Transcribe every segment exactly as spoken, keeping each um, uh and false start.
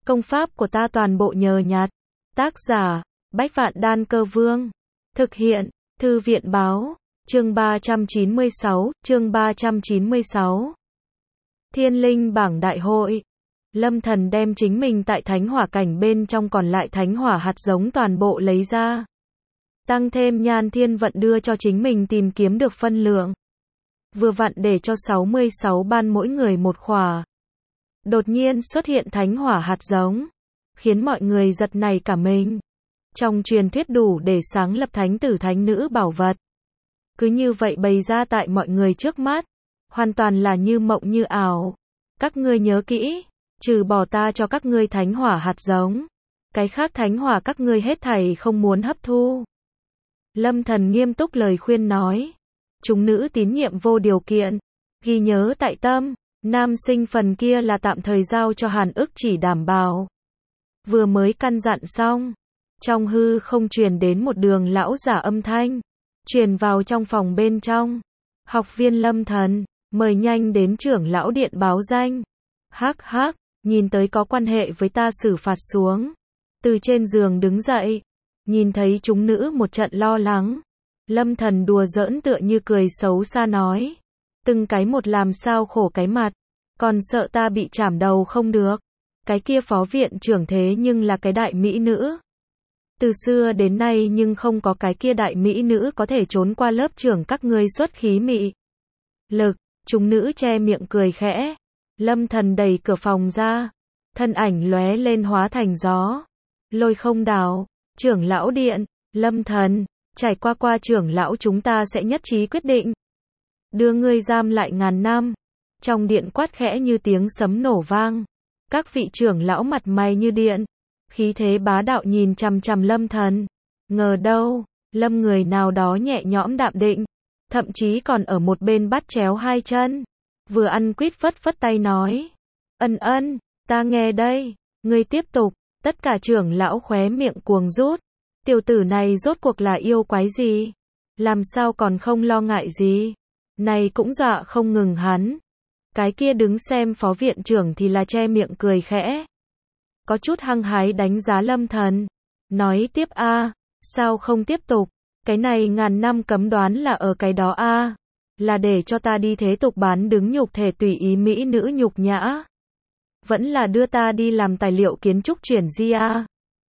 Công pháp của ta toàn bộ nhờ nhặt. Tác giả, Bách Vạn Đan Cơ Vương. Thực hiện, Thư viện Báo. Chương ba trăm chín mươi sáu, chương ba trăm chín mươi sáu. Thiên linh bảng đại hội. Lâm Thần đem chính mình tại thánh hỏa cảnh bên trong còn lại thánh hỏa hạt giống toàn bộ lấy ra. Tăng thêm nhan thiên vận đưa cho chính mình tìm kiếm được phân lượng. Vừa vặn để cho sáu mươi sáu ban mỗi người một khỏa. Đột nhiên xuất hiện thánh hỏa hạt giống, khiến mọi người giật nảy cả mình. Trong truyền thuyết đủ để sáng lập thánh tử thánh nữ bảo vật. Cứ như vậy bày ra tại mọi người trước mắt, hoàn toàn là như mộng như ảo. Các ngươi nhớ kỹ, trừ bỏ ta cho các ngươi thánh hỏa hạt giống, cái khác thánh hỏa các ngươi hết thảy không muốn hấp thu. Lâm Thần nghiêm túc lời khuyên nói. Chúng nữ tín nhiệm vô điều kiện, ghi nhớ tại tâm. Nam sinh phần kia là tạm thời giao cho Hàn Ức chỉ đảm bảo. Vừa mới căn dặn xong, trong hư không truyền đến một đường lão giả âm thanh, truyền vào trong phòng bên trong. Học viên Lâm Thần, mời nhanh đến trưởng lão điện báo danh. Hắc hắc, nhìn tới có quan hệ với ta xử phạt xuống. Từ trên giường đứng dậy, nhìn thấy chúng nữ một trận lo lắng. Lâm Thần đùa giỡn tựa như cười xấu xa nói. Từng cái một làm sao khổ cái mặt, còn sợ ta bị chảm đầu không được. Cái kia phó viện trưởng thế nhưng là cái đại mỹ nữ. Từ xưa đến nay nhưng không có cái kia đại mỹ nữ có thể trốn qua lớp trưởng các ngươi xuất khí mị lực. Chúng nữ che miệng cười khẽ. Lâm Thần đẩy cửa phòng ra, thân ảnh lóe lên hóa thành gió. Lôi không đảo, trưởng lão điện, Lâm Thần, trải qua qua trưởng lão chúng ta sẽ nhất trí quyết định. Đưa ngươi giam lại ngàn năm. Trong điện quát khẽ như tiếng sấm nổ vang. Các vị trưởng lão mặt mày như điện, khí thế bá đạo nhìn chằm chằm Lâm Thần. Ngờ đâu, Lâm người nào đó nhẹ nhõm đạm định, thậm chí còn ở một bên bắt chéo hai chân, vừa ăn quýt phất phất tay nói. Ân ân, ta nghe đây, ngươi tiếp tục. Tất cả trưởng lão khóe miệng cuồng rút. Tiểu tử này rốt cuộc là yêu quái gì? Làm sao còn không lo ngại gì? Này cũng dọa không ngừng hắn. Cái kia đứng xem phó viện trưởng thì là che miệng cười khẽ. Có chút hăng hái đánh giá Lâm Thần. Nói tiếp a, sao không tiếp tục? Cái này ngàn năm cấm đoán là ở cái đó a, là để cho ta đi thế tục bán đứng nhục thể tùy ý mỹ nữ nhục nhã. Vẫn là đưa ta đi làm tài liệu kiến trúc chuyển di a.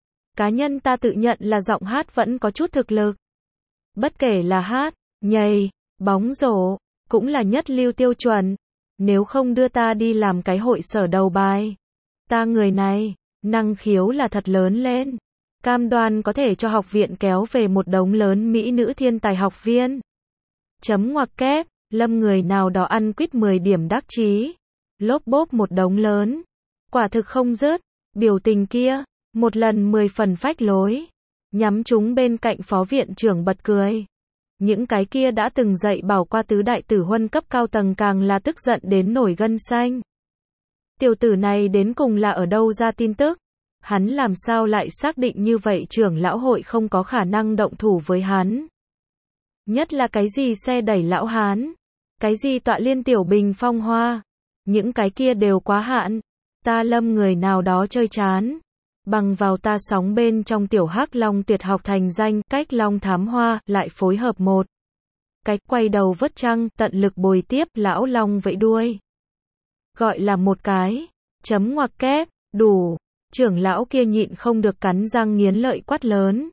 Cá nhân ta tự nhận là giọng hát vẫn có chút thực lực. Bất kể là hát, nhảy, bóng rổ, cũng là nhất lưu tiêu chuẩn. Nếu không đưa ta đi làm cái hội sở đầu bài. Ta người này, năng khiếu là thật lớn lên. Cam đoan có thể cho học viện kéo về một đống lớn mỹ nữ thiên tài học viên. Chấm ngoặc kép, Lâm người nào đó ăn quýt mười điểm đắc chí. Lốp bốp một đống lớn. Quả thực không dứt, biểu tình kia, một lần mười phần phách lối. Nhắm chúng bên cạnh phó viện trưởng bật cười. Những cái kia đã từng dạy bảo qua tứ đại tử huân cấp cao tầng càng là tức giận đến nổi gân xanh. Tiểu tử này đến cùng là ở đâu ra tin tức? Hắn làm sao lại xác định như vậy trưởng lão hội không có khả năng động thủ với hắn? Nhất là cái gì xe đẩy lão hán? Cái gì tọa liên tiểu bình phong hoa? Những cái kia đều quá hạn. Ta Lâm người nào đó chơi chán. Bằng vào ta sóng bên trong tiểu hắc long tuyệt học thành danh, cách long thám hoa, lại phối hợp một cách quay đầu vớt trăng, tận lực bồi tiếp, lão long vẫy đuôi. Gọi là một cái, chấm ngoặc kép, đủ. Trưởng lão kia nhịn không được cắn răng nghiến lợi quát lớn.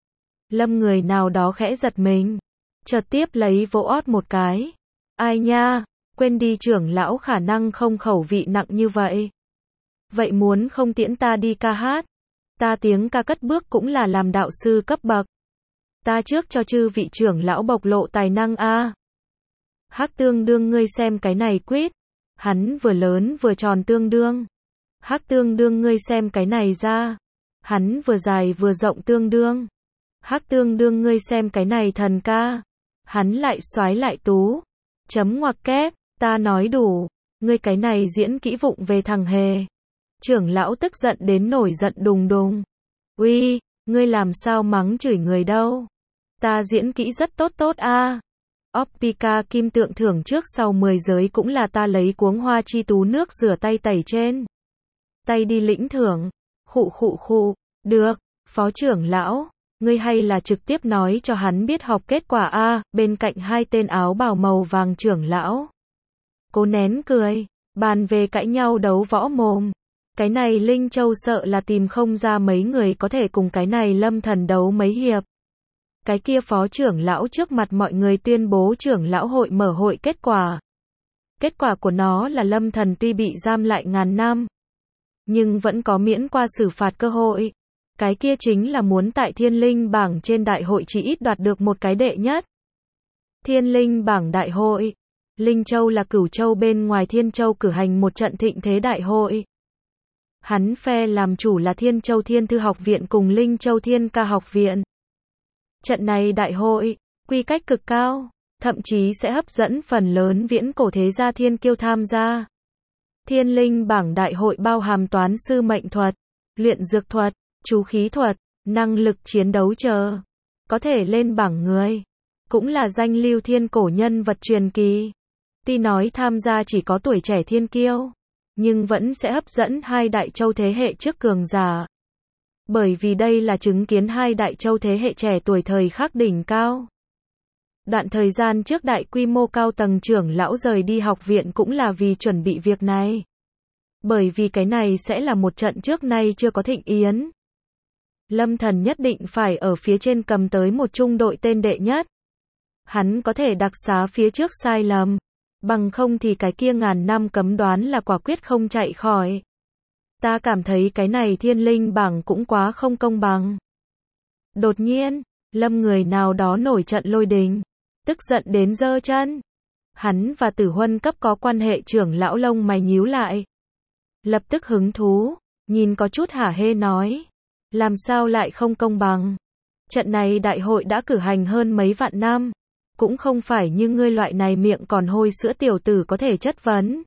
Lâm người nào đó khẽ giật mình, chợt tiếp lấy vỗ ót một cái. Ai nha, quên đi trưởng lão khả năng không khẩu vị nặng như vậy. Vậy muốn không tiễn ta đi ca hát? Ta tiếng ca cất bước cũng là làm đạo sư cấp bậc. Ta trước cho chư vị trưởng lão bộc lộ tài năng a. Hắc tương đương ngươi xem cái này quýt. Hắn vừa lớn vừa tròn tương đương. Hắc tương đương ngươi xem cái này ra. Hắn vừa dài vừa rộng tương đương. Hắc tương đương ngươi xem cái này thần ca. Hắn lại xoái lại tú. Chấm ngoặc kép, ta nói đủ. Ngươi cái này diễn kỹ vụng về thằng hề. Trưởng lão tức giận đến nổi giận đùng đùng. Uy, ngươi làm sao mắng chửi người đâu? Ta diễn kỹ rất tốt tốt a. Optica kim tượng thưởng trước sau mười giới cũng là ta lấy cuống hoa chi tú nước rửa tay tẩy trên. tay đi lĩnh thưởng. Khụ khụ khụ, được, phó trưởng lão, ngươi hay là trực tiếp nói cho hắn biết học kết quả a, bên cạnh hai tên áo bào màu vàng trưởng lão. Cố nén cười, bàn về cãi nhau đấu võ mồm. Cái này Linh Châu sợ là tìm không ra mấy người có thể cùng cái này Lâm Thần đấu mấy hiệp. Cái kia phó trưởng lão trước mặt mọi người tuyên bố trưởng lão hội mở hội kết quả. Kết quả của nó là Lâm Thần tuy bị giam lại ngàn năm, nhưng vẫn có miễn qua xử phạt cơ hội. Cái kia chính là muốn tại Thiên Linh bảng trên đại hội chỉ ít đoạt được một cái đệ nhất. Thiên Linh bảng đại hội. Linh Châu là cửu châu bên ngoài Thiên Châu cử hành một trận thịnh thế đại hội. Hắn phe làm chủ là Thiên Châu Thiên Thư Học Viện cùng Linh Châu Thiên Ca Học Viện. Trận này đại hội, quy cách cực cao, thậm chí sẽ hấp dẫn phần lớn viễn cổ thế gia thiên kiêu tham gia. Thiên Linh bảng đại hội bao hàm toán sư mệnh thuật, luyện dược thuật, chú khí thuật, năng lực chiến đấu chờ. Có thể lên bảng người, cũng là danh lưu thiên cổ nhân vật truyền kỳ. Tuy nói tham gia chỉ có tuổi trẻ thiên kiêu, nhưng vẫn sẽ hấp dẫn hai đại châu thế hệ trước cường giả. Bởi vì đây là chứng kiến hai đại châu thế hệ trẻ tuổi thời khắc đỉnh cao. Đoạn thời gian trước đại quy mô cao tầng trưởng lão rời đi học viện cũng là vì chuẩn bị việc này. Bởi vì cái này sẽ là một trận trước nay chưa có thịnh yến. Lâm Thần nhất định phải ở phía trên cầm tới một trung đội tên đệ nhất. Hắn có thể đặc xá phía trước sai lầm. Bằng không thì cái kia ngàn năm cấm đoán là quả quyết không chạy khỏi. Ta cảm thấy cái này Thiên Linh bảng cũng quá không công bằng. Đột nhiên, Lâm người nào đó nổi trận lôi đình, tức giận đến giơ chân. Hắn và Tử Huân cấp có quan hệ trưởng lão lông mày nhíu lại. Lập tức hứng thú, nhìn có chút hả hê nói. Làm sao lại không công bằng? Trận này đại hội đã cử hành hơn mấy vạn năm. Cũng không phải như ngươi loại này miệng còn hôi sữa tiểu tử có thể chất vấn.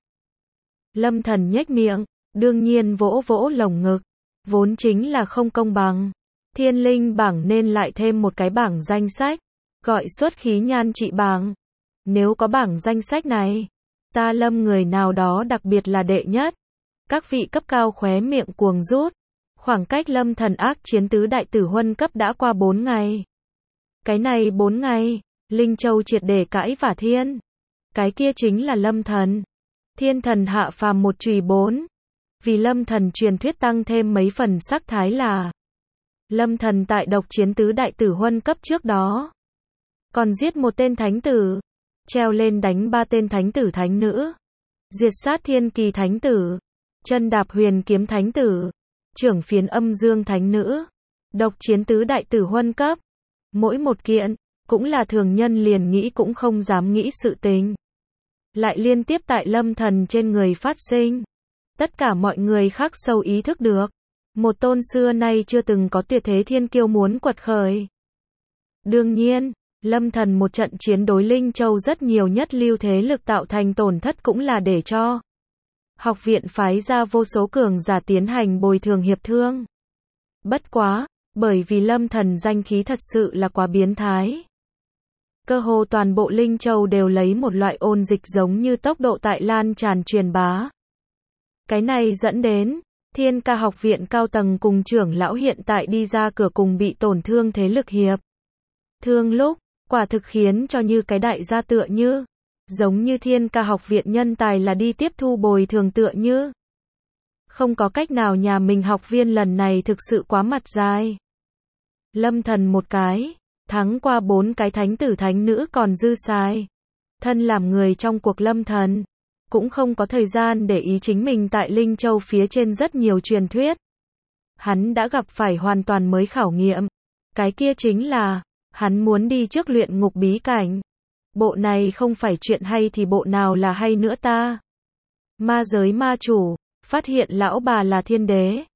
Lâm Thần nhếch miệng, đương nhiên vỗ vỗ lồng ngực. Vốn chính là không công bằng. Thiên Linh bảng nên lại thêm một cái bảng danh sách. Gọi xuất khí nhan trị bảng. Nếu có bảng danh sách này, ta Lâm người nào đó đặc biệt là đệ nhất. Các vị cấp cao khóe miệng cuồng rút. Khoảng cách Lâm Thần ác chiến tứ đại tử huân cấp đã qua bốn ngày. Cái này bốn ngày, Linh Châu triệt để cãi vả thiên. Cái kia chính là Lâm Thần. Thiên thần hạ phàm một chùy bốn. Vì Lâm Thần truyền thuyết tăng thêm mấy phần sắc thái là Lâm Thần tại độc chiến tứ đại tử huân cấp trước đó còn giết một tên thánh tử, treo lên đánh ba tên thánh tử thánh nữ, diệt sát thiên kỳ thánh tử, chân đạp huyền kiếm thánh tử, trưởng phiến âm dương thánh nữ, độc chiến tứ đại tử huân cấp. Mỗi một kiện, cũng là thường nhân liền nghĩ cũng không dám nghĩ sự tình. Lại liên tiếp tại Lâm Thần trên người phát sinh. Tất cả mọi người khắc sâu ý thức được. Một tôn xưa nay chưa từng có tuyệt thế thiên kiêu muốn quật khởi. Đương nhiên, Lâm Thần một trận chiến đối Linh Châu rất nhiều nhất lưu thế lực tạo thành tổn thất cũng là để cho học viện phái ra vô số cường giả tiến hành bồi thường hiệp thương. Bất quá, bởi vì Lâm Thần danh khí thật sự là quá biến thái. Cơ hồ toàn bộ Linh Châu đều lấy một loại ôn dịch giống như tốc độ tại lan tràn truyền bá. Cái này dẫn đến, Thiên Ca học viện cao tầng cùng trưởng lão hiện tại đi ra cửa cùng bị tổn thương thế lực hiệp thương lúc, quả thực khiến cho như cái đại gia tựa như, giống như Thiên Ca học viện nhân tài là đi tiếp thu bồi thường tựa như. Không có cách nào nhà mình học viên lần này thực sự quá mặt dài. Lâm Thần một cái, thắng qua bốn cái thánh tử thánh nữ còn dư xài. Thân làm người trong cuộc Lâm Thần, cũng không có thời gian để ý chính mình tại Linh Châu phía trên rất nhiều truyền thuyết. Hắn đã gặp phải hoàn toàn mới khảo nghiệm. Cái kia chính là, hắn muốn đi trước luyện ngục bí cảnh. Bộ này không phải chuyện hay thì bộ nào là hay nữa ta. Ma giới ma chủ, phát hiện lão bà là thiên đế.